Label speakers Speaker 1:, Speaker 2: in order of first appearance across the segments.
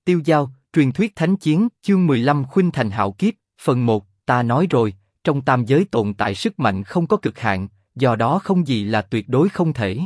Speaker 1: Tiêu Dao, truyền thuyết thánh chiến, chương 15 Khuynh Thành Hạo Kiếp, phần 1, ta nói rồi, trong tam giới tồn tại sức mạnh không có cực hạn, do đó không gì là tuyệt đối không thể.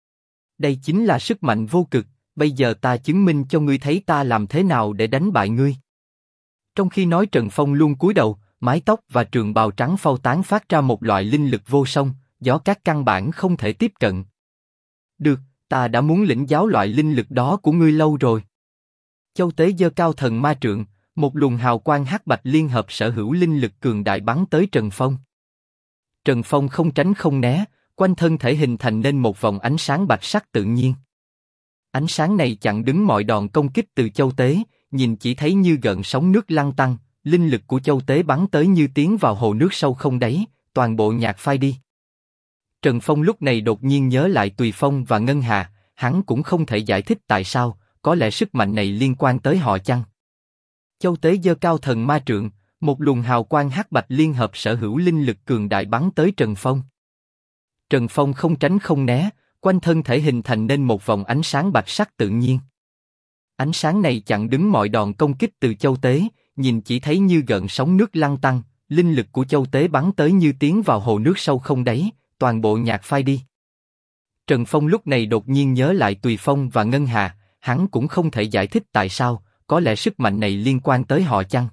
Speaker 1: Đây chính là sức mạnh vô cực, bây giờ ta chứng minh cho ngươi thấy ta làm thế nào để đánh bại ngươi. Trong khi nói Trần Phong luôn cúi đầu, mái tóc và trường bào trắng phau tán phát ra một loại linh lực vô song, gió cát căn bản không thể tiếp cận. Được, ta đã muốn lĩnh giáo loại linh lực đó của ngươi lâu rồi. Châu Tế giơ cao thần ma trượng, một luồng hào quang hắc bạch liên hợp sở hữu linh lực cường đại bắn tới Trần Phong. Trần Phong không tránh không né, quanh thân thể hình thành nên một vòng ánh sáng bạch sắc tự nhiên. Ánh sáng này chặn đứng mọi đòn công kích từ Châu Tế, nhìn chỉ thấy như gợn sóng nước lăn tăn, linh lực của Châu Tế bắn tới như tiến vào hồ nước sâu không đáy, toàn bộ nhạt phai đi. Trần Phong lúc này đột nhiên nhớ lại Tùy Phong và Ngân Hà, hắn cũng không thể giải thích tại sao, có lẽ sức mạnh này liên quan tới họ chăng? Châu Tế giơ cao thần ma trượng, một luồng hào quang hắc bạch liên hợp sở hữu linh lực cường đại bắn tới Trần Phong. Trần Phong không tránh không né, quanh thân thể hình thành nên một vòng ánh sáng bạch sắc tự nhiên. Ánh sáng này chặn đứng mọi đòn công kích từ Châu Tế, nhìn chỉ thấy như gợn sóng nước lăn tăn, linh lực của Châu Tế bắn tới như tiến vào hồ nước sâu không đáy, toàn bộ nhạt phai đi. Trần Phong lúc này đột nhiên nhớ lại Tùy Phong và Ngân Hà, hắn cũng không thể giải thích tại sao, có lẽ sức mạnh này liên quan tới họ chăng?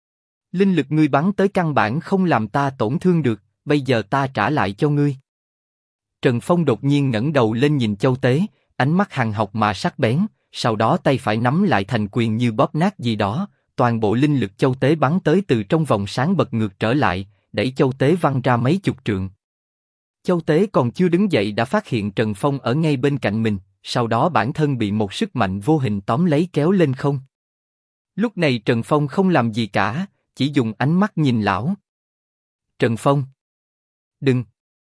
Speaker 1: Linh lực ngươi bắn tới căn bản không làm ta tổn thương được, bây giờ ta trả lại cho ngươi. Trần Phong đột nhiên ngẩng đầu lên nhìn Châu Tế, ánh mắt hàn học mà sắc bén, sau đó tay phải nắm lại thành quyền như bóp nát gì đó, toàn bộ linh lực Châu Tế bắn tới từ trong vòng sáng bật ngược trở lại, đẩy Châu Tế văng ra mấy chục trượng. Châu Tế còn chưa đứng dậy đã phát hiện Trần Phong ở ngay bên cạnh mình, sau đó bản thân bị một sức mạnh vô hình tóm lấy kéo lên không. Lúc này Trần Phong không làm gì cả, chỉ dùng ánh mắt nhìn lão. Trần Phong! Đừng!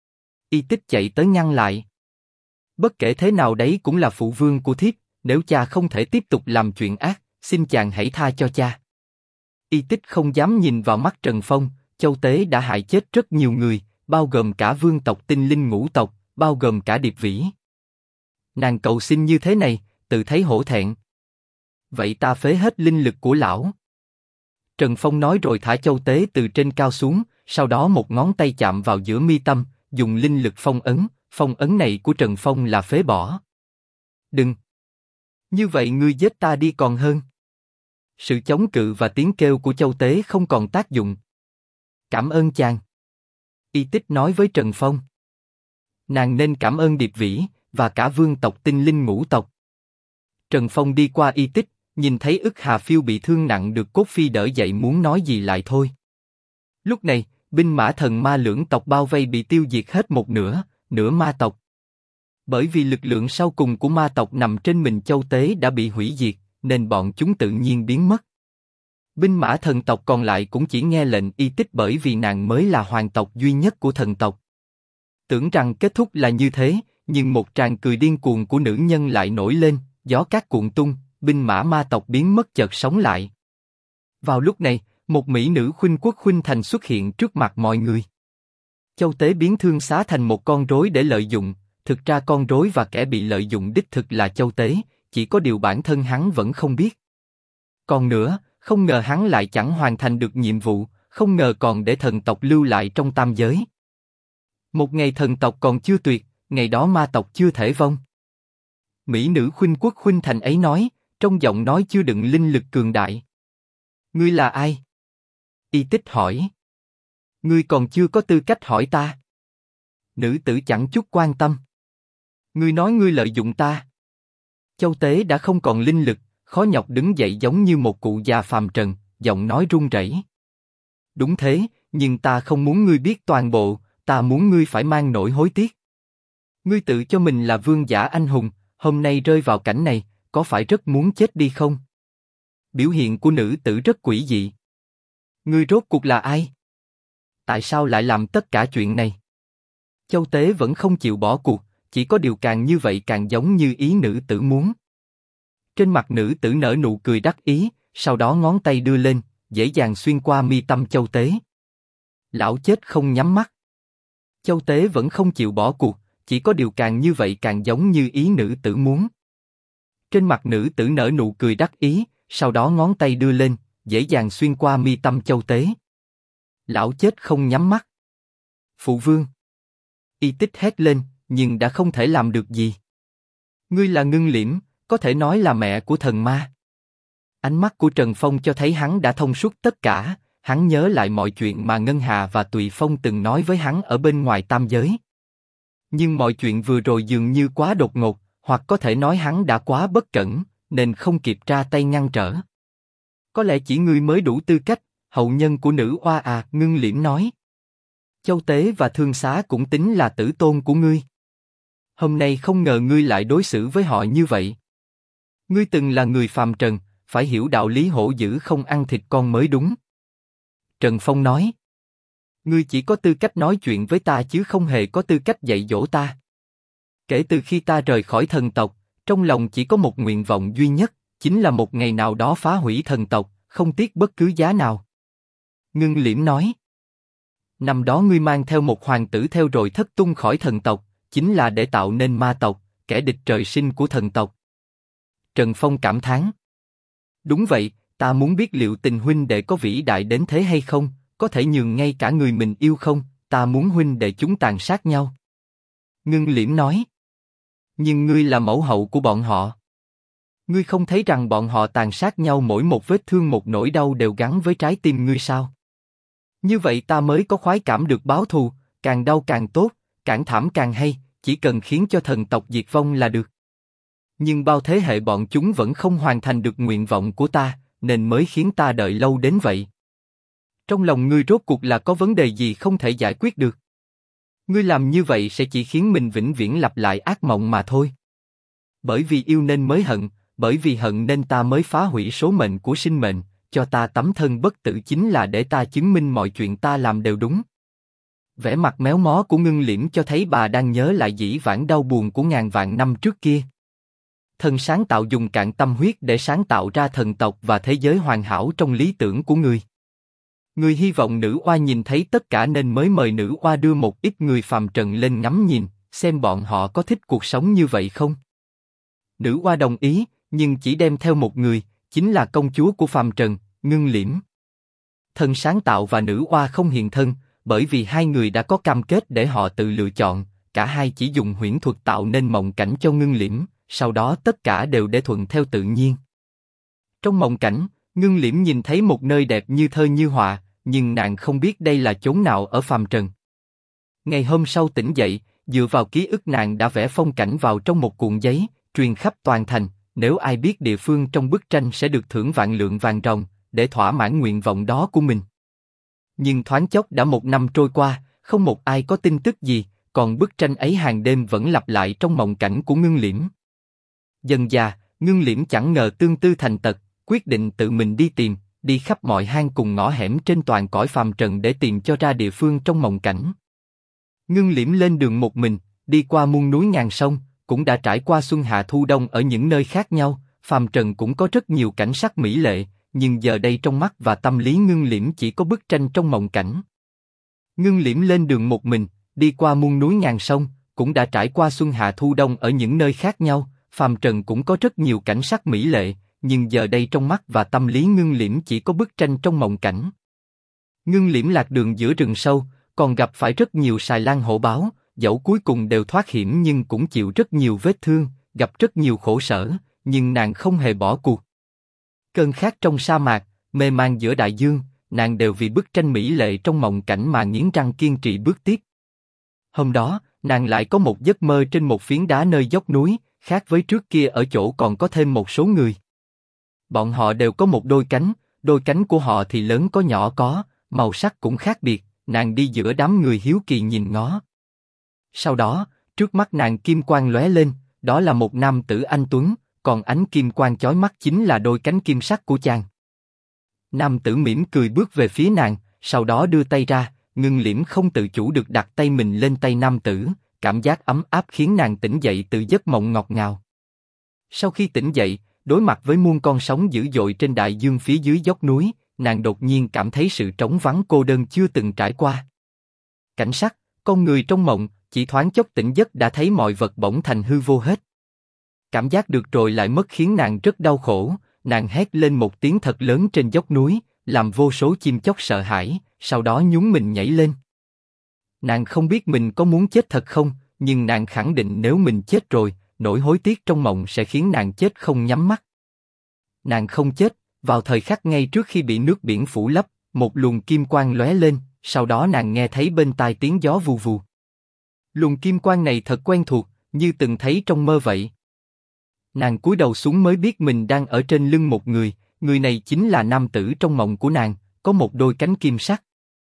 Speaker 1: Y Tích chạy tới ngăn lại. Bất kể thế nào đấy cũng là phụ vương của thiếp, nếu cha không thể tiếp tục làm chuyện ác, xin chàng hãy tha cho cha. Y Tích không dám nhìn vào mắt Trần Phong, Châu Tế đã hại chết rất nhiều người, bao gồm cả vương tộc Tinh Linh Ngũ tộc, bao gồm cả Điệp Vĩ. Nàng cầu xin như thế này, tự thấy hổ thẹn. Vậy ta phế hết linh lực của lão. Trần Phong nói rồi thả Châu Tế từ trên cao xuống, sau đó một ngón tay chạm vào giữa mi tâm, dùng linh lực phong ấn này của Trần Phong là phế bỏ. Đừng! Như vậy ngươi giết ta đi còn hơn. Sự chống cự và tiếng kêu của Châu Tế không còn tác dụng. Cảm ơn chàng. Y Tích nói với Trần Phong. Nàng nên cảm ơn Điệp Vĩ, và cả vương tộc Tinh Linh Ngũ tộc. Trần Phong đi qua Y Tích, nhìn thấy ức Hà Phiêu bị thương nặng được Cốt Phi đỡ dậy muốn nói gì lại thôi. Lúc này, binh mã thần ma lưỡng tộc bao vây bị tiêu diệt hết một nửa ma tộc. Bởi vì lực lượng sau cùng của ma tộc nằm trên mình Châu Tế đã bị hủy diệt, nên bọn chúng tự nhiên biến mất. Binh mã thần tộc còn lại cũng chỉ nghe lệnh Y Tích bởi vì nàng mới là hoàng tộc duy nhất của thần tộc. Tưởng rằng kết thúc là như thế, nhưng một tràng cười điên cuồng của nữ nhân lại nổi lên, gió cát cuộn tung, binh mã ma tộc biến mất chợt sống lại. Vào lúc này, một mỹ nữ khuynh quốc khuynh thành xuất hiện trước mặt mọi người. Châu Tế biến thương xá thành một con rối để lợi dụng, thực ra con rối và kẻ bị lợi dụng đích thực là Châu Tế, chỉ có điều bản thân hắn vẫn không biết. Còn nữa, không ngờ hắn lại chẳng hoàn thành được nhiệm vụ, không ngờ còn để thần tộc lưu lại trong tam giới. Một ngày thần tộc còn chưa tuyệt, ngày đó ma tộc chưa thể vong. Mỹ nữ khuynh quốc khuynh thành ấy nói, trong giọng nói chưa đựng linh lực cường đại. Ngươi là ai? Y Tích hỏi. Ngươi còn chưa có tư cách hỏi ta. Nữ tử chẳng chút quan tâm. Ngươi nói ngươi lợi dụng ta. Châu Tế đã không còn linh lực, khó nhọc đứng dậy giống như một cụ già phàm trần, giọng nói run rẩy. Đúng thế, nhưng ta không muốn ngươi biết toàn bộ, ta muốn ngươi phải mang nỗi hối tiếc. Ngươi tự cho mình là vương giả anh hùng, hôm nay rơi vào cảnh này, có phải rất muốn chết đi không? Biểu hiện của nữ tử rất quỷ dị. Ngươi rốt cuộc là ai? Tại sao lại làm tất cả chuyện này? Châu Tế vẫn không chịu bỏ cuộc, chỉ có điều càng như vậy càng giống như ý nữ tử muốn. Trên mặt nữ tử nở nụ cười đắc ý, sau đó ngón tay đưa lên, dễ dàng xuyên qua mi tâm Châu Tế. Lão chết không nhắm mắt. Châu Tế vẫn không chịu bỏ cuộc, chỉ có điều càng như vậy càng giống như ý nữ tử muốn. Trên mặt nữ tử nở nụ cười đắc ý, sau đó ngón tay đưa lên, dễ dàng xuyên qua mi tâm Châu Tế. Lão chết không nhắm mắt. Phụ vương. Y Tích hét lên, nhưng đã không thể làm được gì. Ngươi là Ngưng Liễm, có thể nói là mẹ của thần ma. Ánh mắt của Trần Phong cho thấy hắn đã thông suốt tất cả, hắn nhớ lại mọi chuyện mà Ngân Hà và Tùy Phong từng nói với hắn ở bên ngoài tam giới. Nhưng mọi chuyện vừa rồi dường như quá đột ngột, hoặc có thể nói hắn đã quá bất cẩn, nên không kịp ra tay ngăn trở. Có lẽ chỉ ngươi mới đủ tư cách, hậu nhân của nữ oa à, Ngưng Liễm nói. Châu Tế và Thương Xá cũng tính là tử tôn của ngươi. Hôm nay không ngờ ngươi lại đối xử với họ như vậy. Ngươi từng là người phàm trần, phải hiểu đạo lý hổ dữ không ăn thịt con mới đúng. Trần Phong nói. Ngươi chỉ có tư cách nói chuyện với ta chứ không hề có tư cách dạy dỗ ta. Kể từ khi ta rời khỏi thần tộc, trong lòng chỉ có một nguyện vọng duy nhất, chính là một ngày nào đó phá hủy thần tộc, không tiếc bất cứ giá nào. Ngưng Liễm nói. Năm đó ngươi mang theo một hoàng tử theo rồi thất tung khỏi thần tộc, chính là để tạo nên ma tộc, kẻ địch trời sinh của thần tộc. Trần Phong cảm thán. Đúng vậy, ta muốn biết liệu tình huynh đệ có vĩ đại đến thế hay không, có thể nhường ngay cả người mình yêu không, ta muốn huynh đệ chúng tàn sát nhau. Ngưng Liễm nói. Nhưng ngươi là mẫu hậu của bọn họ. Ngươi không thấy rằng bọn họ tàn sát nhau mỗi một vết thương một nỗi đau đều gắn với trái tim ngươi sao? Như vậy ta mới có khoái cảm được báo thù, càng đau càng tốt, càng thảm càng hay, chỉ cần khiến cho thần tộc diệt vong là được. Nhưng bao thế hệ bọn chúng vẫn không hoàn thành được nguyện vọng của ta, nên mới khiến ta đợi lâu đến vậy. Trong lòng ngươi rốt cuộc là có vấn đề gì không thể giải quyết được? Ngươi làm như vậy sẽ chỉ khiến mình vĩnh viễn lặp lại ác mộng mà thôi. Bởi vì yêu nên mới hận, bởi vì hận nên ta mới phá hủy số mệnh của sinh mệnh, cho ta tấm thân bất tử chính là để ta chứng minh mọi chuyện ta làm đều đúng. Vẻ mặt méo mó của Ngưng Liễm cho thấy bà đang nhớ lại dĩ vãng đau buồn của ngàn vạn năm trước kia. Thần sáng tạo dùng cạn tâm huyết để sáng tạo ra thần tộc và thế giới hoàn hảo trong lý tưởng của người. Người hy vọng nữ oa nhìn thấy tất cả nên mới mời nữ oa đưa một ít người phàm trần lên ngắm nhìn, xem bọn họ có thích cuộc sống như vậy không. Nữ oa đồng ý, nhưng chỉ đem theo một người, chính là công chúa của phàm trần, Ngưng Liễm. Thần sáng tạo và nữ oa không hiện thân, bởi vì hai người đã có cam kết để họ tự lựa chọn, cả hai chỉ dùng huyễn thuật tạo nên mộng cảnh cho Ngưng Liễm, sau đó tất cả đều để thuận theo tự nhiên. Trong mộng cảnh, Ngưng Liễm nhìn thấy một nơi đẹp như thơ như họa, nhưng nàng không biết đây là chốn nào ở phàm trần. Ngày hôm sau tỉnh dậy, dựa vào ký ức nàng đã vẽ phong cảnh vào trong một cuộn giấy, truyền khắp toàn thành, nếu ai biết địa phương trong bức tranh sẽ được thưởng vạn lượng vàng ròng, để thỏa mãn nguyện vọng đó của mình. Nhưng thoáng chốc đã một năm trôi qua, không một ai có tin tức gì, còn bức tranh ấy hàng đêm vẫn lặp lại trong mộng cảnh của Ngưng Liễm. Dần dà, Ngưng Liễm chẳng ngờ tương tư thành tật, quyết định tự mình đi tìm, đi khắp mọi hang cùng ngõ hẻm trên toàn cõi phàm trần để tìm cho ra địa phương trong mộng cảnh. Ngưng Liễm lên đường một mình, đi qua muôn núi ngàn sông, cũng đã trải qua xuân hạ thu đông ở những nơi khác nhau, phàm trần cũng có rất nhiều cảnh sắc mỹ lệ, nhưng giờ đây trong mắt và tâm lý Ngưng Liễm chỉ có bức tranh trong mộng cảnh. Ngưng Liễm lên đường một mình, đi qua muôn núi ngàn sông, cũng đã trải qua xuân hạ thu đông ở những nơi khác nhau, phàm trần cũng có rất nhiều cảnh sắc mỹ lệ, nhưng giờ đây trong mắt và tâm lý Ngưng Liễm chỉ có bức tranh trong mộng cảnh. Ngưng Liễm lạc đường giữa rừng sâu, còn gặp phải rất nhiều xài lang hổ báo, dẫu cuối cùng đều thoát hiểm nhưng cũng chịu rất nhiều vết thương, gặp rất nhiều khổ sở, nhưng nàng không hề bỏ cuộc. Cơn khát trong sa mạc, mê man giữa đại dương, nàng đều vì bức tranh mỹ lệ trong mộng cảnh mà nghiến răng kiên trì bước tiếp. Hôm đó, nàng lại có một giấc mơ trên một phiến đá nơi dốc núi, khác với trước kia ở chỗ còn có thêm một số người. Bọn họ đều có một đôi cánh của họ thì lớn có nhỏ có, màu sắc cũng khác biệt, nàng đi giữa đám người hiếu kỳ nhìn ngó. Sau đó, trước mắt nàng kim quang lóe lên, đó là một nam tử anh tuấn, còn ánh kim quang chói mắt chính là đôi cánh kim sắc của chàng. Nam tử mỉm cười bước về phía nàng, sau đó đưa tay ra, Ngưng Liễm không tự chủ được đặt tay mình lên tay nam tử, cảm giác ấm áp khiến nàng tỉnh dậy từ giấc mộng ngọt ngào. Sau khi tỉnh dậy, đối mặt với muôn con sóng dữ dội trên đại dương phía dưới dốc núi, nàng đột nhiên cảm thấy sự trống vắng cô đơn chưa từng trải qua. Cảnh sắc, con người trong mộng, chỉ thoáng chốc tỉnh giấc đã thấy mọi vật bỗng thành hư vô hết. Cảm giác được rồi lại mất khiến nàng rất đau khổ, nàng hét lên một tiếng thật lớn trên dốc núi, làm vô số chim chóc sợ hãi, sau đó nhún mình nhảy lên. Nàng không biết mình có muốn chết thật không, nhưng nàng khẳng định nếu mình chết rồi, nỗi hối tiếc trong mộng sẽ khiến nàng chết không nhắm mắt. Nàng không chết, vào thời khắc ngay trước khi bị nước biển phủ lấp, một luồng kim quang lóe lên, sau đó nàng nghe thấy bên tai tiếng gió vù vù. Luồng kim quang này thật quen thuộc, như từng thấy trong mơ vậy. Nàng cúi đầu xuống mới biết mình đang ở trên lưng một người, người này chính là nam tử trong mộng của nàng, có một đôi cánh kim sắc.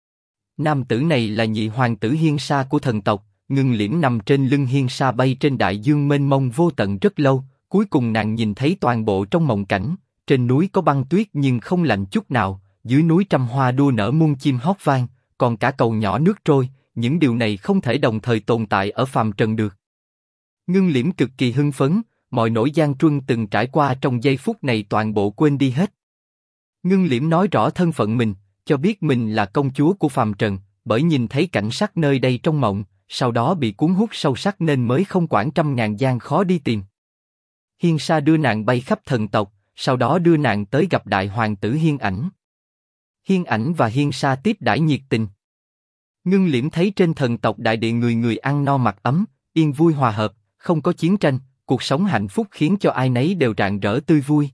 Speaker 1: Nam tử này là nhị hoàng tử Hiên Sa của thần tộc, Ngưng Liễm nằm trên lưng Hiên Sa bay trên đại dương mênh mông vô tận rất lâu, cuối cùng nàng nhìn thấy toàn bộ trong mộng cảnh, trên núi có băng tuyết nhưng không lạnh chút nào, dưới núi trăm hoa đua nở muôn chim hót vang, còn cả cầu nhỏ nước trôi, những điều này không thể đồng thời tồn tại ở phàm trần được. Ngưng Liễm cực kỳ hưng phấn, mọi nỗi gian truân từng trải qua trong giây phút này toàn bộ quên đi hết. Ngưng Liễm nói rõ thân phận mình, cho biết mình là công chúa của phàm trần, bởi nhìn thấy cảnh sắc nơi đây trong mộng, sau đó bị cuốn hút sâu sắc nên mới không quản trăm ngàn gian khó đi tìm. Hiên Sa đưa nàng bay khắp thần tộc, sau đó đưa nàng tới gặp đại hoàng tử Hiên Ảnh. Hiên Ảnh và Hiên Sa tiếp đãi nhiệt tình. Ngưng Liễm thấy trên thần tộc đại địa người người ăn no mặc ấm, yên vui hòa hợp, không có chiến tranh, cuộc sống hạnh phúc khiến cho ai nấy đều rạng rỡ tươi vui.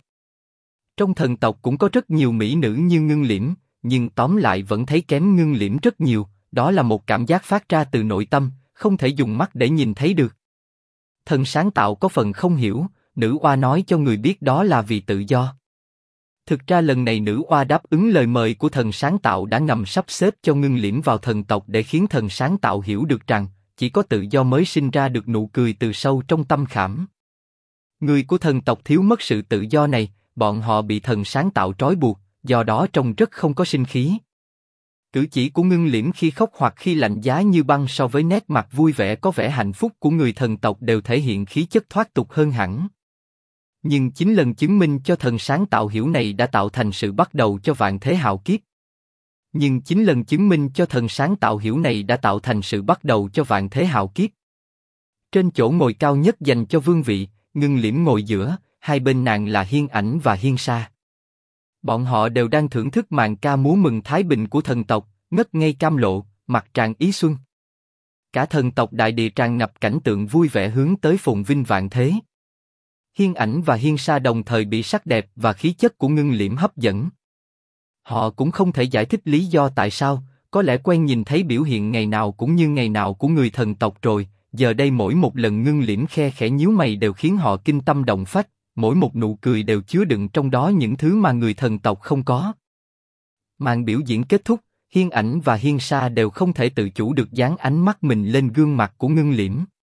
Speaker 1: Trong thần tộc cũng có rất nhiều mỹ nữ như Ngưng Liễm, nhưng tóm lại vẫn thấy kém Ngưng Liễm rất nhiều, đó là một cảm giác phát ra từ nội tâm, không thể dùng mắt để nhìn thấy được. Thần sáng tạo có phần không hiểu, nữ oa nói cho người biết đó là vì tự do. Thực ra lần này nữ oa đáp ứng lời mời của thần sáng tạo đã ngầm sắp xếp cho Ngưng Liễm vào thần tộc để khiến thần sáng tạo hiểu được rằng, chỉ có tự do mới sinh ra được nụ cười từ sâu trong tâm khảm. Người của thần tộc thiếu mất sự tự do này, bọn họ bị thần sáng tạo trói buộc, do đó trông rất không có sinh khí. Cử chỉ của Ngưng Liễm khi khóc hoặc khi lạnh giá như băng so với nét mặt vui vẻ có vẻ hạnh phúc của người thần tộc đều thể hiện khí chất thoát tục hơn hẳn. Nhưng chính lần chứng minh cho thần sáng tạo hiểu này đã tạo thành sự bắt đầu cho vạn thế hạo kiếp. Nhưng chính lần chứng minh cho thần sáng tạo hiểu này đã tạo thành sự bắt đầu cho vạn thế hạo kiếp. Trên chỗ ngồi cao nhất dành cho vương vị, Ngưng Liễm ngồi giữa, hai bên nàng là Hiên Ảnh và Hiên Sa. Bọn họ đều đang thưởng thức màn ca múa mừng thái bình của thần tộc, ngất ngây cam lộ, mặt tràn ý xuân. Cả thần tộc đại địa tràn ngập cảnh tượng vui vẻ hướng tới phồn vinh vạn thế. Hiên Ảnh và Hiên Sa đồng thời bị sắc đẹp và khí chất của Ngưng Liễm hấp dẫn. Họ cũng không thể giải thích lý do tại sao, có lẽ quen nhìn thấy biểu hiện ngày nào cũng như ngày nào của người thần tộc rồi, giờ đây mỗi một lần Ngưng Liễm khe khẽ nhíu mày đều khiến họ kinh tâm động phách, mỗi một nụ cười đều chứa đựng trong đó những thứ mà người thần tộc không có. Màn biểu diễn kết thúc, Hiên Ảnh và Hiên Sa đều không thể tự chủ được dán ánh mắt mình lên gương mặt của Ngưng Liễm.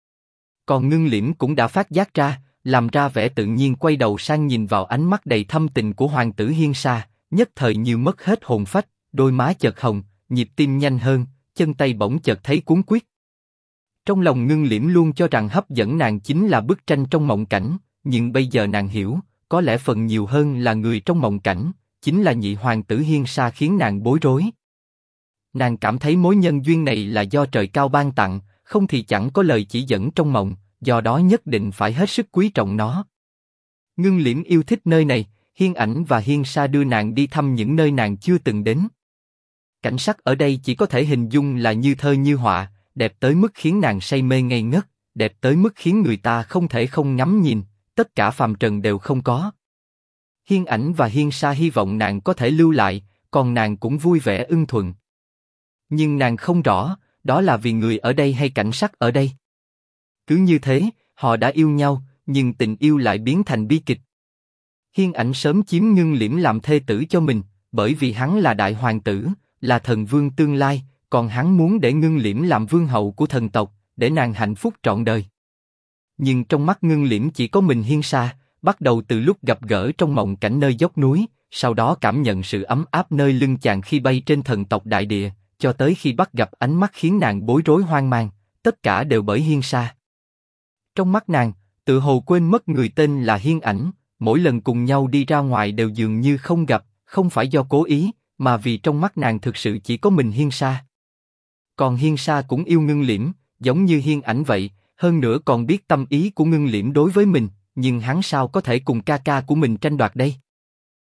Speaker 1: Còn Ngưng Liễm cũng đã phát giác ra, làm ra vẻ tự nhiên quay đầu sang nhìn vào ánh mắt đầy thâm tình của hoàng tử Hiên Sa, nhất thời như mất hết hồn phách, đôi má chợt hồng, nhịp tim nhanh hơn, chân tay bỗng chợt thấy cuống quýt. Trong lòng Ngưng Liễm luôn cho rằng hấp dẫn nàng chính là bức tranh trong mộng cảnh, nhưng bây giờ nàng hiểu, có lẽ phần nhiều hơn là người trong mộng cảnh, chính là nhị hoàng tử Hiên Sa khiến nàng bối rối. Nàng cảm thấy mối nhân duyên này là do trời cao ban tặng, không thì chẳng có lời chỉ dẫn trong mộng, do đó nhất định phải hết sức quý trọng nó. Ngưng Liễm yêu thích nơi này, Hiên Ảnh và Hiên Sa đưa nàng đi thăm những nơi nàng chưa từng đến. Cảnh sắc ở đây chỉ có thể hình dung là như thơ như họa, đẹp tới mức khiến nàng say mê ngây ngất, đẹp tới mức khiến người ta không thể không ngắm nhìn, tất cả phàm trần đều không có. Hiên Ảnh và Hiên Sa hy vọng nàng có thể lưu lại, còn nàng cũng vui vẻ ưng thuận. Nhưng nàng không rõ, đó là vì người ở đây hay cảnh sắc ở đây. Cứ như thế, họ đã yêu nhau, nhưng tình yêu lại biến thành bi kịch. Hiên Ảnh sớm chiếm Ngưng Liễm làm thê tử cho mình, bởi vì hắn là đại hoàng tử, là thần vương tương lai, còn hắn muốn để Ngưng Liễm làm vương hậu của thần tộc, để nàng hạnh phúc trọn đời. Nhưng trong mắt Ngưng Liễm chỉ có mình Hiên Sa, bắt đầu từ lúc gặp gỡ trong mộng cảnh nơi dốc núi, sau đó cảm nhận sự ấm áp nơi lưng chàng khi bay trên thần tộc đại địa, cho tới khi bắt gặp ánh mắt khiến nàng bối rối hoang mang, tất cả đều bởi Hiên Sa. Trong mắt nàng, tự hồ quên mất người tên là Hiên Ảnh, mỗi lần cùng nhau đi ra ngoài đều dường như không gặp, không phải do cố ý, mà vì trong mắt nàng thực sự chỉ có mình Hiên Sa. Còn Hiên Sa cũng yêu Ngưng Liễm, giống như Hiên Ảnh vậy, hơn nữa còn biết tâm ý của Ngưng Liễm đối với mình, nhưng hắn sao có thể cùng ca ca của mình tranh đoạt đây?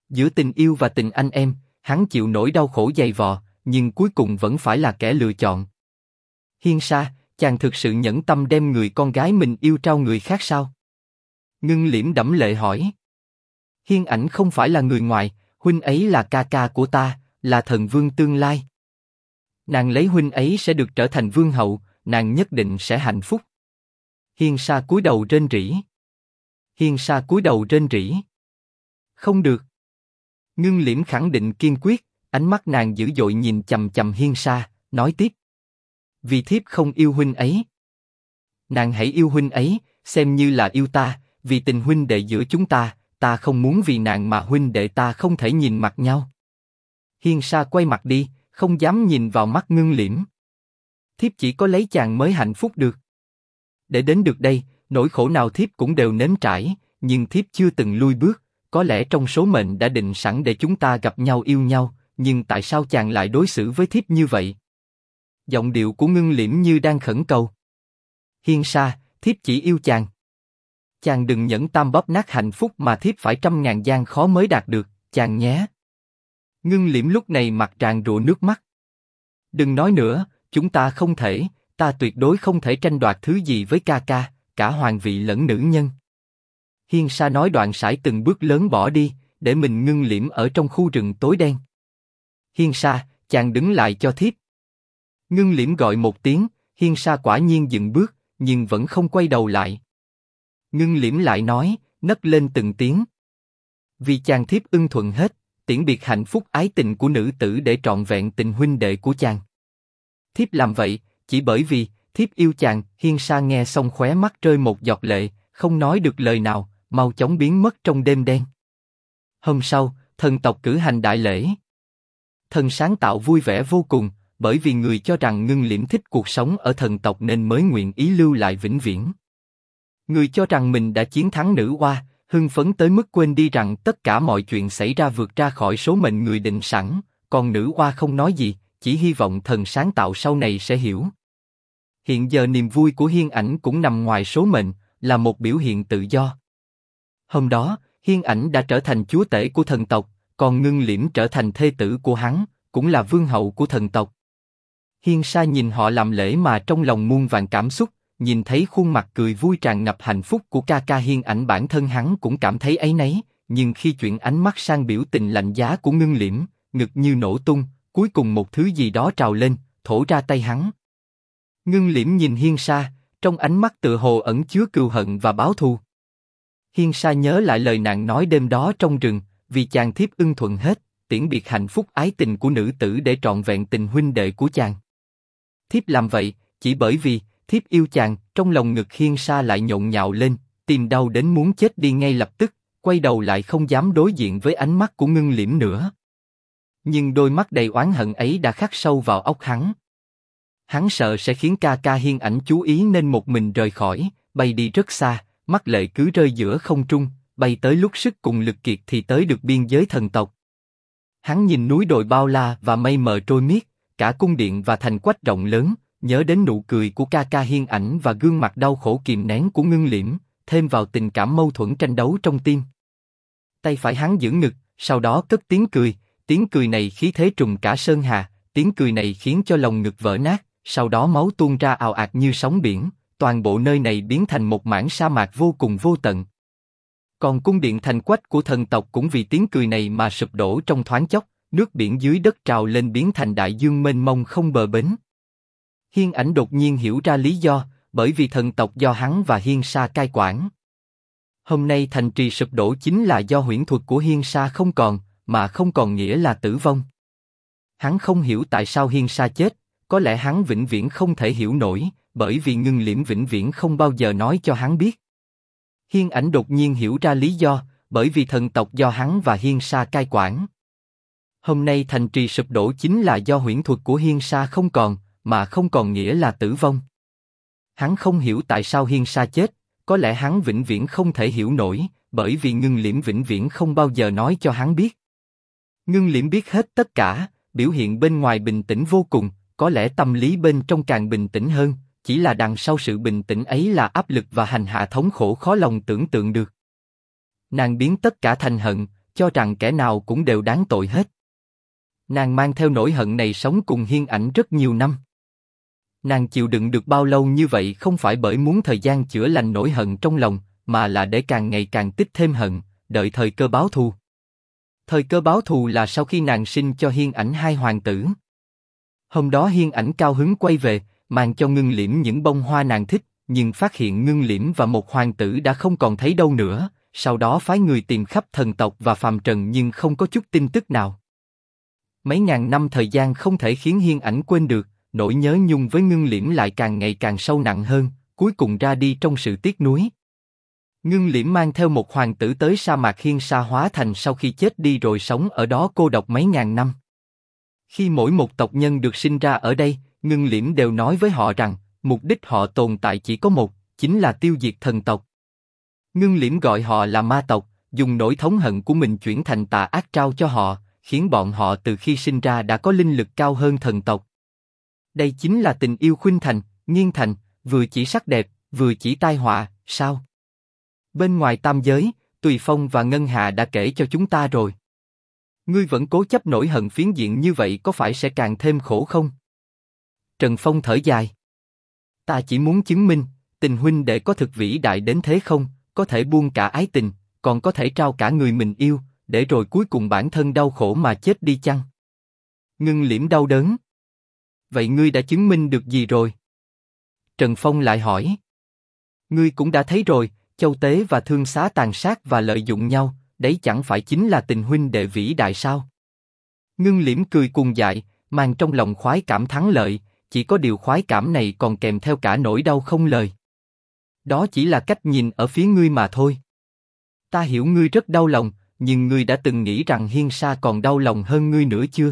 Speaker 1: Giữa tình yêu và tình anh em, hắn chịu nỗi đau khổ dày vò, nhưng cuối cùng vẫn phải là kẻ lựa chọn. Hiên Sa, chàng thực sự nhẫn tâm đem người con gái mình yêu trao người khác sao? Ngưng Liễm đẫm lệ hỏi. Hiên Ảnh không phải là người ngoài, huynh ấy là ca ca của ta, là thần vương tương lai. Nàng lấy huynh ấy sẽ được trở thành vương hậu, nàng nhất định sẽ hạnh phúc. Hiên Sa cúi đầu rên rỉ. Hiên Sa cúi đầu rên rỉ. Không được. Ngưng Liễm khẳng định kiên quyết, ánh mắt nàng dữ dội nhìn chằm chằm Hiên Sa, nói tiếp. Vì thiếp không yêu huynh ấy. Nàng hãy yêu huynh ấy, xem như là yêu ta, vì tình huynh đệ giữa chúng ta, ta không muốn vì nàng mà huynh đệ ta không thể nhìn mặt nhau. Hiên Sa quay mặt đi, không dám nhìn vào mắt Ngưng Liễm. Thiếp chỉ có lấy chàng mới hạnh phúc được. Để đến được đây, nỗi khổ nào thiếp cũng đều nếm trải, nhưng thiếp chưa từng lui bước. Có lẽ trong số mệnh đã định sẵn để chúng ta gặp nhau yêu nhau, nhưng tại sao chàng lại đối xử với thiếp như vậy? Giọng điệu của Ngưng Liễm như đang khẩn cầu. Hiên Sa, thiếp chỉ yêu chàng. Chàng đừng nhẫn tâm bóp nát hạnh phúc mà thiếp phải trăm ngàn gian khó mới đạt được, chàng nhé. Ngưng Liễm lúc này mặt tràn rụa nước mắt. Đừng nói nữa, chúng ta không thể, ta tuyệt đối không thể tranh đoạt thứ gì với ca ca, cả hoàng vị lẫn nữ nhân. Hiên Sa nói đoạn sải từng bước lớn bỏ đi, để mình Ngưng Liễm ở trong khu rừng tối đen. Hiên Sa, chàng đứng lại cho thiếp. Ngưng Liễm gọi một tiếng, Hiên Sa quả nhiên dừng bước, nhưng vẫn không quay đầu lại. Ngưng Liễm lại nói, nấc lên từng tiếng. Vì chàng thiếp ưng thuận hết, tiễn biệt hạnh phúc ái tình của nữ tử để trọn vẹn tình huynh đệ của chàng. Thiếp làm vậy, chỉ bởi vì, thiếp yêu chàng. Hiên Sa nghe xong khóe mắt rơi một giọt lệ, không nói được lời nào, mau chóng biến mất trong đêm đen. Hôm sau, thần tộc cử hành đại lễ. Thần sáng tạo vui vẻ vô cùng, bởi vì người cho rằng Ngưng Liễm thích cuộc sống ở thần tộc nên mới nguyện ý lưu lại vĩnh viễn. Người cho rằng mình đã chiến thắng nữ oa, hưng phấn tới mức quên đi rằng tất cả mọi chuyện xảy ra vượt ra khỏi số mệnh người định sẵn, còn nữ oa không nói gì, chỉ hy vọng thần sáng tạo sau này sẽ hiểu. Hiện giờ niềm vui của Hiên Ảnh cũng nằm ngoài số mệnh, là một biểu hiện tự do. Hôm đó, Hiên Ảnh đã trở thành chúa tể của thần tộc, còn Ngưng Liễm trở thành thê tử của hắn, cũng là vương hậu của thần tộc. Hiên Sa nhìn họ làm lễ mà trong lòng muôn vàn cảm xúc, nhìn thấy khuôn mặt cười vui tràn ngập hạnh phúc của ca ca Hiên Ảnh, bản thân hắn cũng cảm thấy áy náy, nhưng khi chuyển ánh mắt sang biểu tình lạnh giá của Ngưng Liễm, ngực như nổ tung, cuối cùng một thứ gì đó trào lên, thổ ra tay hắn. Ngưng Liễm nhìn Hiên Sa, trong ánh mắt tựa hồ ẩn chứa cừu hận và báo thù. Hiên Sa nhớ lại lời nàng nói đêm đó trong rừng, vì chàng thiếp ưng thuận hết, tiễn biệt hạnh phúc ái tình của nữ tử để trọn vẹn tình huynh đệ của chàng. Thiếp làm vậy, chỉ bởi vì, thiếp yêu chàng. Trong lòng ngực Hiên Sa lại nhộn nhạo lên, tim đau đến muốn chết đi ngay lập tức, quay đầu lại không dám đối diện với ánh mắt của Ngưng Liễm nữa. Nhưng đôi mắt đầy oán hận ấy đã khắc sâu vào óc hắn. Hắn sợ sẽ khiến ca ca Hiên Ảnh chú ý nên một mình rời khỏi, bay đi rất xa, mắt lệ cứ rơi giữa không trung, bay tới lúc sức cùng lực kiệt thì tới được biên giới thần tộc. Hắn nhìn núi đồi bao la và mây mờ trôi miết, cả cung điện và thành quách rộng lớn, nhớ đến nụ cười của ca ca Hiên Ảnh và gương mặt đau khổ kìm nén của Ngưng Liễm, thêm vào tình cảm mâu thuẫn tranh đấu trong tim. Tay phải hắn giữ ngực, sau đó cất tiếng cười này khí thế trùng cả sơn hà, tiếng cười này khiến cho lòng ngực vỡ nát, sau đó máu tuôn ra ào ạt như sóng biển, toàn bộ nơi này biến thành một mảng sa mạc vô cùng vô tận. Còn cung điện thành quách của thần tộc cũng vì tiếng cười này mà sụp đổ trong thoáng chốc, nước biển dưới đất trào lên biến thành đại dương mênh mông không bờ bến. Hiên Ảnh đột nhiên hiểu ra lý do, bởi vì thần tộc do hắn và Hiên Sa cai quản. Hôm nay thành trì sụp đổ chính là do huyễn thuật của Hiên Sa không còn, mà không còn nghĩa là tử vong. Hắn không hiểu tại sao Hiên Sa chết, có lẽ hắn vĩnh viễn không thể hiểu nổi, bởi vì Ngưng Liễm vĩnh viễn không bao giờ nói cho hắn biết. Hiên Ảnh đột nhiên hiểu ra lý do, bởi vì thần tộc do hắn và Hiên Sa cai quản. Hôm nay thành trì sụp đổ chính là do huyễn thuật của Hiên Sa không còn, mà không còn nghĩa là tử vong. Hắn không hiểu tại sao Hiên Sa chết, có lẽ hắn vĩnh viễn không thể hiểu nổi, bởi vì Ngưng Liễm vĩnh viễn không bao giờ nói cho hắn biết. Ngưng Liễm biết hết tất cả, biểu hiện bên ngoài bình tĩnh vô cùng, có lẽ tâm lý bên trong càng bình tĩnh hơn, chỉ là đằng sau sự bình tĩnh ấy là áp lực và hành hạ thống khổ khó lòng tưởng tượng được. Nàng biến tất cả thành hận, cho rằng kẻ nào cũng đều đáng tội hết. Nàng mang theo nỗi hận này sống cùng Hiên Ảnh rất nhiều năm. Nàng chịu đựng được bao lâu như vậy không phải bởi muốn thời gian chữa lành nỗi hận trong lòng, mà là để càng ngày càng tích thêm hận, đợi thời cơ báo thù. Thời cơ báo thù là sau khi nàng sinh cho Hiên Ảnh 2 hoàng tử. Hôm đó Hiên Ảnh cao hứng quay về, mang cho Ngưng Liễm những bông hoa nàng thích, nhưng phát hiện Ngưng Liễm và một hoàng tử đã không còn thấy đâu nữa, sau đó phái người tìm khắp thần tộc và phàm trần nhưng không có chút tin tức nào. Mấy ngàn năm thời gian không thể khiến Hiên Ảnh quên được, nỗi nhớ nhung với Ngưng Liễm lại càng ngày càng sâu nặng hơn, cuối cùng ra đi trong sự tiếc nuối. Ngưng Liễm mang theo một hoàng tử tới sa mạc Hiên Sa hóa thành sau khi chết đi rồi sống ở đó cô độc mấy ngàn năm. Khi mỗi một tộc nhân được sinh ra ở đây, Ngưng Liễm đều nói với họ rằng, mục đích họ tồn tại chỉ có một, chính là tiêu diệt thần tộc. Ngưng Liễm gọi họ là ma tộc, dùng nỗi thống hận của mình chuyển thành tà ác trao cho họ, khiến bọn họ từ khi sinh ra đã có linh lực cao hơn thần tộc. Đây chính là tình yêu khuynh thành, nghiêng thành, vừa chỉ sắc đẹp, vừa chỉ tai họa, sao? Bên ngoài tam giới, Tùy Phong và Ngân Hà đã kể cho chúng ta rồi. Ngươi vẫn cố chấp nổi hận phiến diện như vậy có phải sẽ càng thêm khổ không? Trần Phong thở dài. Ta chỉ muốn chứng minh, tình huynh đệ có thực vĩ đại đến thế không, có thể buông cả ái tình, còn có thể trao cả người mình yêu, để rồi cuối cùng bản thân đau khổ mà chết đi chăng? Ngưng Liễm đau đớn. Vậy ngươi đã chứng minh được gì rồi? Trần Phong lại hỏi. Ngươi cũng đã thấy rồi, Châu Tế và Thương Xá tàn sát và lợi dụng nhau, đấy chẳng phải chính là tình huynh đệ vĩ đại sao? Ngưng Liễm cười cuồng dại, mang trong lòng khoái cảm thắng lợi, chỉ có điều khoái cảm này còn kèm theo cả nỗi đau không lời. Đó chỉ là cách nhìn ở phía ngươi mà thôi. Ta hiểu ngươi rất đau lòng, nhưng ngươi đã từng nghĩ rằng Hiên Sa còn đau lòng hơn ngươi nữa chưa?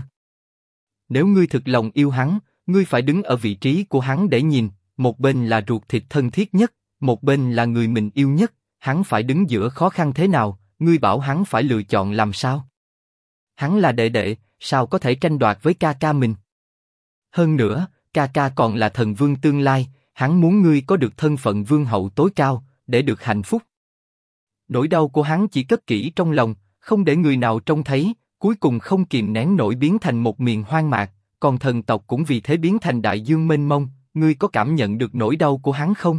Speaker 1: Nếu ngươi thực lòng yêu hắn, ngươi phải đứng ở vị trí của hắn để nhìn, một bên là ruột thịt thân thiết nhất, một bên là người mình yêu nhất, hắn phải đứng giữa khó khăn thế nào, ngươi bảo hắn phải lựa chọn làm sao? Hắn là đệ đệ, sao có thể tranh đoạt với ca ca mình? Hơn nữa, ca ca còn là thần vương tương lai, hắn muốn ngươi có được thân phận vương hậu tối cao, để được hạnh phúc. Nỗi đau của hắn chỉ cất kỹ trong lòng, không để người nào trông thấy, cuối cùng không kìm nén nổi biến thành một miền hoang mạc, còn thần tộc cũng vì thế biến thành đại dương mênh mông, ngươi có cảm nhận được nỗi đau của hắn không?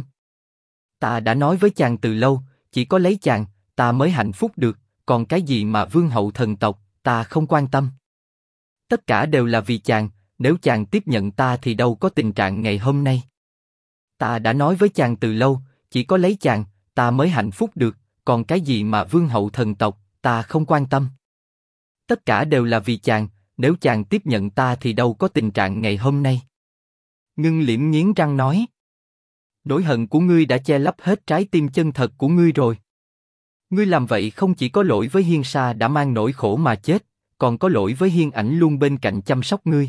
Speaker 1: Ta đã nói với chàng từ lâu, chỉ có lấy chàng, ta mới hạnh phúc được, còn cái gì mà vương hậu thần tộc, ta không quan tâm. Tất cả đều là vì chàng, nếu chàng tiếp nhận ta thì đâu có tình trạng ngày hôm nay. Ta đã nói với chàng từ lâu, chỉ có lấy chàng, ta mới hạnh phúc được, còn cái gì mà vương hậu thần tộc, ta không quan tâm. Tất cả đều là vì chàng, nếu chàng tiếp nhận ta thì đâu có tình trạng ngày hôm nay. Ngưng Liễm nghiến răng nói. Nỗi hận của ngươi đã che lấp hết trái tim chân thật của ngươi rồi. Ngươi làm vậy không chỉ có lỗi với Hiên Sa đã mang nỗi khổ mà chết, còn có lỗi với Hiên Ảnh luôn bên cạnh chăm sóc ngươi.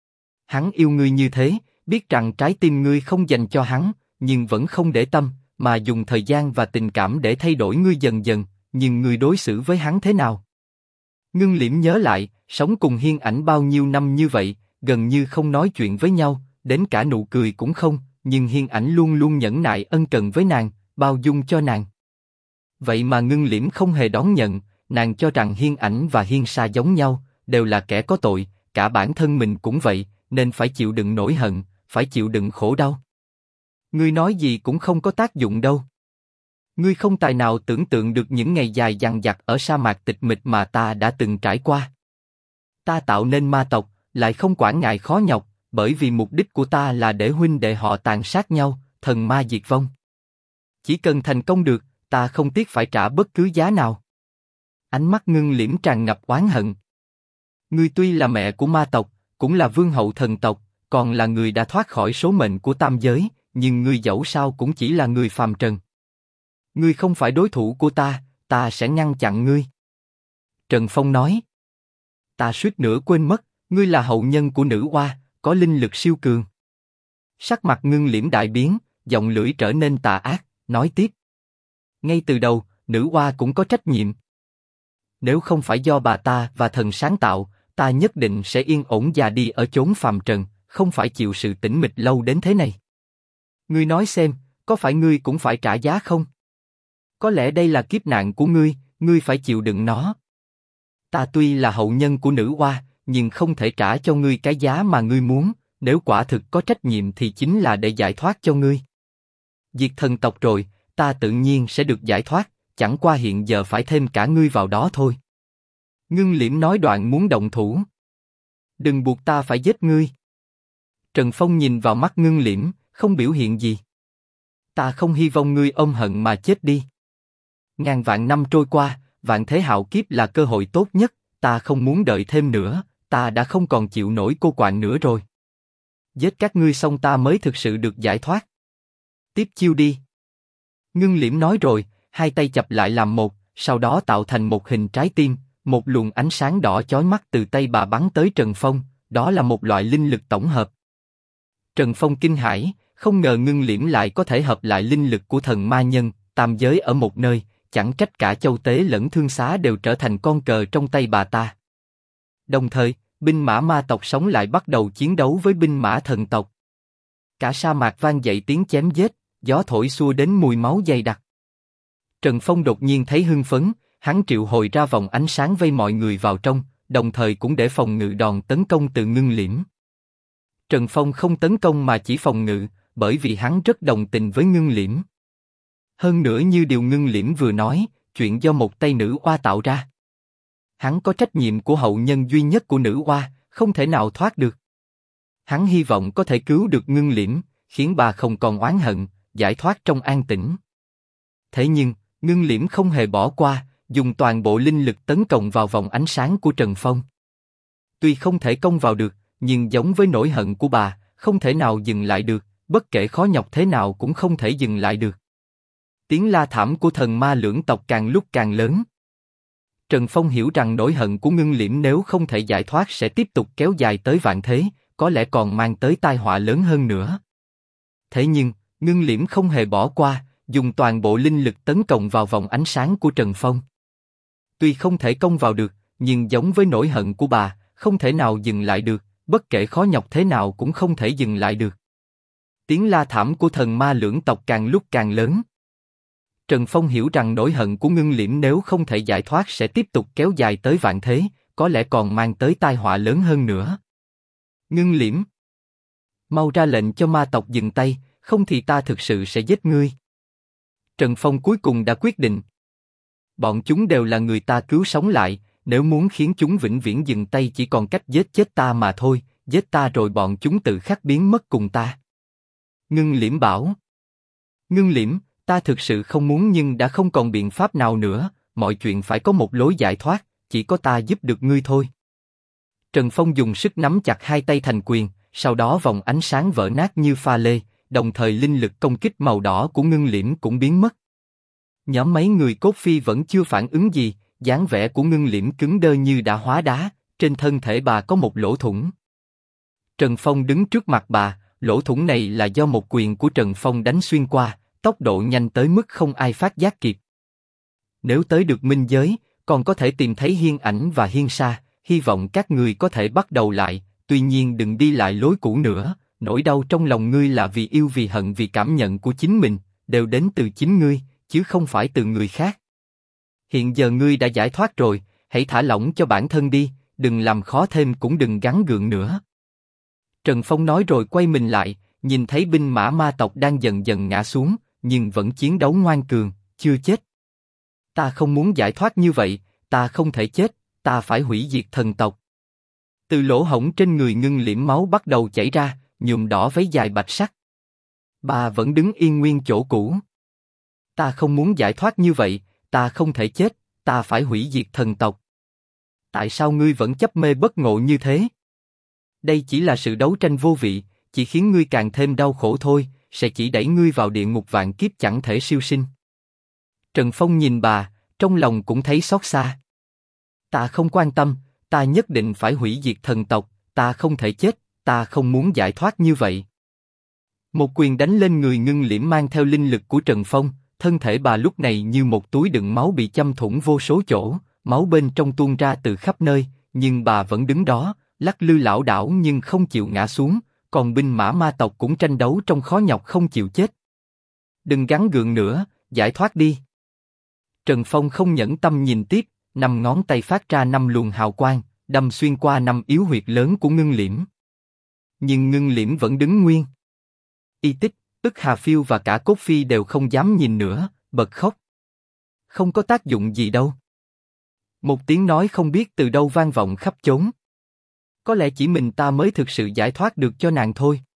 Speaker 1: Hắn yêu ngươi như thế, biết rằng trái tim ngươi không dành cho hắn, nhưng vẫn không để tâm, mà dùng thời gian và tình cảm để thay đổi ngươi dần dần, nhưng ngươi đối xử với hắn thế nào? Ngưng Liễm nhớ lại, sống cùng Hiên Ảnh bao nhiêu năm như vậy, gần như không nói chuyện với nhau, đến cả nụ cười cũng không, nhưng Hiên Ảnh luôn luôn nhẫn nại ân cần với nàng, bao dung cho nàng. Vậy mà Ngưng Liễm không hề đón nhận, nàng cho rằng Hiên Ảnh và Hiên Sa giống nhau, đều là kẻ có tội, cả bản thân mình cũng vậy, nên phải chịu đựng nỗi hận, phải chịu đựng khổ đau. Ngươi nói gì cũng không có tác dụng đâu. Ngươi không tài nào tưởng tượng được những ngày dài dằng dặc ở sa mạc tịch mịch mà ta đã từng trải qua. Ta tạo nên ma tộc, lại không quản ngại khó nhọc, bởi vì mục đích của ta là để huynh đệ họ tàn sát nhau, thần ma diệt vong. Chỉ cần thành công được, ta không tiếc phải trả bất cứ giá nào. Ánh mắt Ngưng Liễm tràn ngập oán hận. Ngươi tuy là mẹ của ma tộc, cũng là vương hậu thần tộc, còn là người đã thoát khỏi số mệnh của tam giới, nhưng ngươi dẫu sao cũng chỉ là người phàm trần. Ngươi không phải đối thủ của ta sẽ ngăn chặn ngươi. Trần Phong nói. Ta suýt nữa quên mất, ngươi là hậu nhân của nữ oa, có linh lực siêu cường. Sắc mặt Ngưng Liễm đại biến, giọng lưỡi trở nên tà ác, nói tiếp. Ngay từ đầu, nữ oa cũng có trách nhiệm. Nếu không phải do bà ta và thần sáng tạo, ta nhất định sẽ yên ổn già đi ở chốn phàm trần, không phải chịu sự tĩnh mịch lâu đến thế này. Ngươi nói xem, có phải ngươi cũng phải trả giá không? Có lẽ đây là kiếp nạn của ngươi, ngươi phải chịu đựng nó. Ta tuy là hậu nhân của nữ oa, nhưng không thể trả cho ngươi cái giá mà ngươi muốn, nếu quả thực có trách nhiệm thì chính là để giải thoát cho ngươi. Diệt thần tộc rồi, ta tự nhiên sẽ được giải thoát, chẳng qua hiện giờ phải thêm cả ngươi vào đó thôi. Ngưng Liễm nói đoạn muốn động thủ. Đừng buộc ta phải giết ngươi. Trần Phong nhìn vào mắt Ngưng Liễm, không biểu hiện gì. Ta không hy vọng ngươi ôm hận mà chết đi. Ngàn vạn năm trôi qua, vạn thế hạo kiếp là cơ hội tốt nhất, ta không muốn đợi thêm nữa, ta đã không còn chịu nổi cô quạnh nữa rồi. Giết các ngươi xong ta mới thực sự được giải thoát. Tiếp chiêu đi. Ngưng Liễm nói rồi, hai tay chập lại làm một, sau đó tạo thành một hình trái tim, một luồng ánh sáng đỏ chói mắt từ tay bà bắn tới Trần Phong, đó là một loại linh lực tổng hợp. Trần Phong kinh hãi, không ngờ Ngưng Liễm lại có thể hợp lại linh lực của thần ma nhân, tam giới ở một nơi, chẳng trách cả Châu Tế lẫn Thương Xá đều trở thành con cờ trong tay bà ta. Đồng thời, binh mã ma tộc sống lại bắt đầu chiến đấu với binh mã thần tộc. Cả sa mạc vang dậy tiếng chém giết, gió thổi xua đến mùi máu dày đặc. Trần Phong đột nhiên thấy hưng phấn, hắn triệu hồi ra vòng ánh sáng vây mọi người vào trong, đồng thời cũng để phòng ngự đòn tấn công từ Ngưng Liễm. Trần Phong không tấn công mà chỉ phòng ngự, bởi vì hắn rất đồng tình với Ngưng Liễm. Hơn nữa như điều Ngưng Liễm vừa nói, chuyện do một tay nữ oa tạo ra. Hắn có trách nhiệm của hậu nhân duy nhất của nữ oa, không thể nào thoát được. Hắn hy vọng có thể cứu được Ngưng Liễm, khiến bà không còn oán hận, giải thoát trong an tĩnh. Thế nhưng, Ngưng Liễm không hề bỏ qua, dùng toàn bộ linh lực tấn công vào vòng ánh sáng của Trần Phong. Tuy không thể công vào được, nhưng giống với nỗi hận của bà, không thể nào dừng lại được, bất kể khó nhọc thế nào cũng không thể dừng lại được. Tiếng la thảm của thần ma lưỡng tộc càng lúc càng lớn. Trần Phong hiểu rằng nỗi hận của Ngưng Liễm nếu không thể giải thoát sẽ tiếp tục kéo dài tới vạn thế, có lẽ còn mang tới tai họa lớn hơn nữa. Thế nhưng, Ngưng Liễm không hề bỏ qua, dùng toàn bộ linh lực tấn công vào vòng ánh sáng của Trần Phong. Tuy không thể công vào được, nhưng giống với nỗi hận của bà, không thể nào dừng lại được, bất kể khó nhọc thế nào cũng không thể dừng lại được. Tiếng la thảm của thần ma lưỡng tộc càng lúc càng lớn. Trần Phong hiểu rằng nỗi hận của Ngưng Liễm nếu không thể giải thoát sẽ tiếp tục kéo dài tới vạn thế, có lẽ còn mang tới tai họa lớn hơn nữa. Ngưng Liễm, mau ra lệnh cho ma tộc dừng tay, không thì ta thực sự sẽ giết ngươi. Trần Phong cuối cùng đã quyết định. Bọn chúng đều là người ta cứu sống lại, nếu muốn khiến chúng vĩnh viễn dừng tay chỉ còn cách giết chết ta mà thôi, giết ta rồi bọn chúng tự khắc biến mất cùng ta. Ngưng Liễm bảo. Ngưng Liễm, ta thực sự không muốn nhưng đã không còn biện pháp nào nữa, mọi chuyện phải có một lối giải thoát, chỉ có ta giúp được ngươi thôi. Trần Phong dùng sức nắm chặt hai tay thành quyền, sau đó vòng ánh sáng vỡ nát như pha lê, đồng thời linh lực công kích màu đỏ của Ngưng Liễm cũng biến mất. Nhóm mấy người cốt phi vẫn chưa phản ứng gì, dáng vẻ của Ngưng Liễm cứng đơ như đã hóa đá, trên thân thể bà có một lỗ thủng. Trần Phong đứng trước mặt bà, lỗ thủng này là do một quyền của Trần Phong đánh xuyên qua, tốc độ nhanh tới mức không ai phát giác kịp. Nếu tới được minh giới, còn có thể tìm thấy Hiên Ảnh và Hiên Sa, hy vọng các ngươi có thể bắt đầu lại, tuy nhiên đừng đi lại lối cũ nữa, nỗi đau trong lòng ngươi là vì yêu vì hận vì cảm nhận của chính mình, đều đến từ chính ngươi, chứ không phải từ người khác. Hiện giờ ngươi đã giải thoát rồi, hãy thả lỏng cho bản thân đi, đừng làm khó thêm cũng đừng gắng gượng nữa. Trần Phong nói rồi quay mình lại, nhìn thấy binh mã ma tộc đang dần dần ngã xuống, nhưng vẫn chiến đấu ngoan cường, chưa chết. Ta không muốn giải thoát như vậy, ta không thể chết, ta phải hủy diệt thần tộc. Từ lỗ hổng trên người Ngưng Liễm máu bắt đầu chảy ra, nhuộm đỏ váy dài bạch sắc. Bà vẫn đứng yên nguyên chỗ cũ. Ta không muốn giải thoát như vậy, ta không thể chết, ta phải hủy diệt thần tộc. Tại sao ngươi vẫn chấp mê bất ngộ như thế? Đây chỉ là sự đấu tranh vô vị, chỉ khiến ngươi càng thêm đau khổ thôi, sẽ chỉ đẩy ngươi vào địa ngục vạn kiếp chẳng thể siêu sinh. Trần Phong nhìn bà, trong lòng cũng thấy xót xa. Ta không quan tâm, ta nhất định phải hủy diệt thần tộc, ta không thể chết, ta không muốn giải thoát như vậy. Một quyền đánh lên người Ngưng Liễm mang theo linh lực của Trần Phong, thân thể bà lúc này như một túi đựng máu bị châm thủng vô số chỗ, máu bên trong tuôn ra từ khắp nơi, nhưng bà vẫn đứng đó, lắc lư lảo đảo nhưng không chịu ngã xuống, còn binh mã ma tộc cũng tranh đấu trong khó nhọc không chịu chết. Đừng gắng gượng nữa, giải thoát đi. Trần Phong không nhẫn tâm nhìn tiếp, 5 ngón tay phát ra 5 luồng hào quang, đâm xuyên qua 5 yếu huyệt lớn của Ngưng Liễm. Nhưng Ngưng Liễm vẫn đứng nguyên. Y Tích, Tức Hà Phiêu và cả Cốt Phi đều không dám nhìn nữa, bật khóc. Không có tác dụng gì đâu. Một tiếng nói không biết từ đâu vang vọng khắp chốn. Có lẽ chỉ mình ta mới thực sự giải thoát được cho nàng thôi.